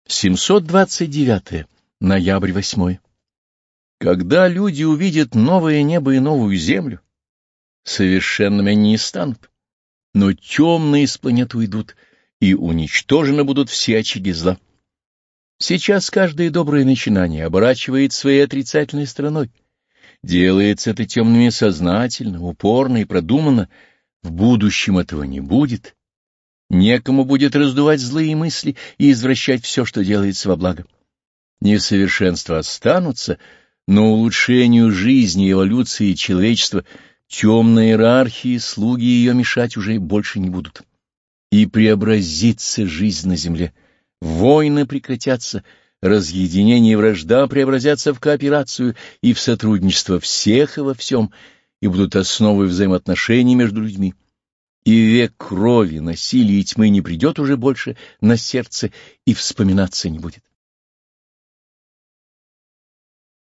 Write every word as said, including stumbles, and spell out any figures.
семьсот двадцать девятое. Ноябрь восьмой. Когда люди увидят новое небо и новую землю, совершенными они не станут, но темные с планеты уйдут, и уничтожены будут все очаги зла. Сейчас каждое доброе начинание оборачивает своей отрицательной стороной. Делается это темными сознательно, упорно и продуманно. В будущем этого не будет. Некому будет раздувать злые мысли и извращать все, что делается во благо. Несовершенства останутся, но улучшению жизни, эволюции человечества темные иерархии, слуги ее мешать уже больше не будут. И преобразится жизнь на земле. Войны прекратятся, разъединение и вражда преобразятся в кооперацию и в сотрудничество всех и во всем, и будут основой взаимоотношений между людьми. И век крови, насилия и тьмы не придет уже больше на сердце и вспоминаться не будет.